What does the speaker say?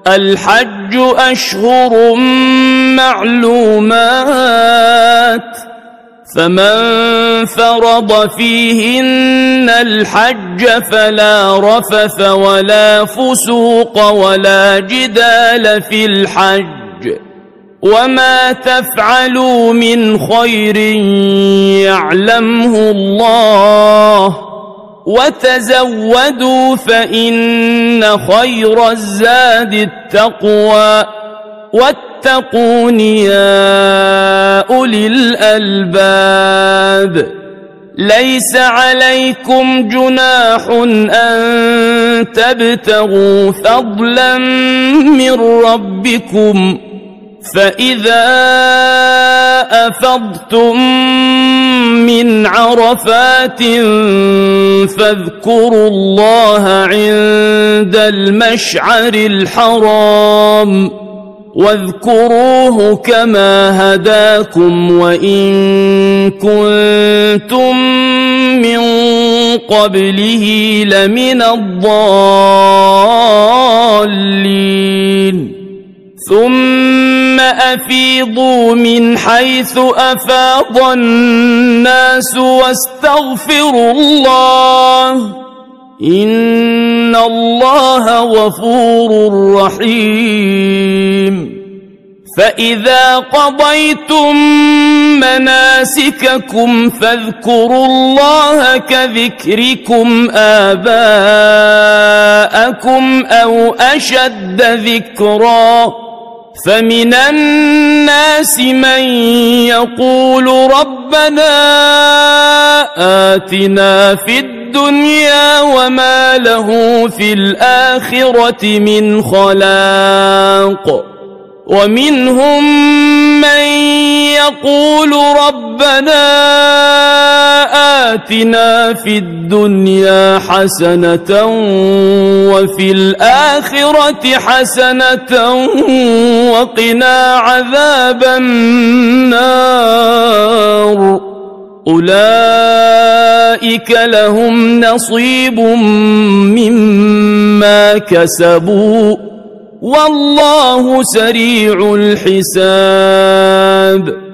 الحج أشهر معلومات، فمن فرض فيهن الحج فلا رفث ولا فسوق ولا جدال في الحج، وما تفعلوا من خير يعلمه الله، وتزودوا فإن خير الزاد التقوى، واتقون يا أولي الألباب. ليس عليكم جناح أن تبتغوا فضلا من ربكم، فإذا أفضتم من عرفات فاذكروا الله عند المشعر الحرام، واذكروه كما هداكم وإن كنتم من قبله لمن الضالين. ثم أفيضوا من حيث أفاض الناس واستغفروا الله، إن الله غفور رحيم. فإذا قضيتم مناسككم فاذكروا الله كذكركم آباءكم أو أشد ذكرا، فمن الناس من يقول ربنا آتنا في الدنيا وما له في الآخرة من خلاق، ومنهم من يقول ربنا آتنا في الدنيا حسنة وفي الآخرة حسنة وقنا عذاب النار. أولئك لهم نصيب مما كسبوا والله سريع الحساب.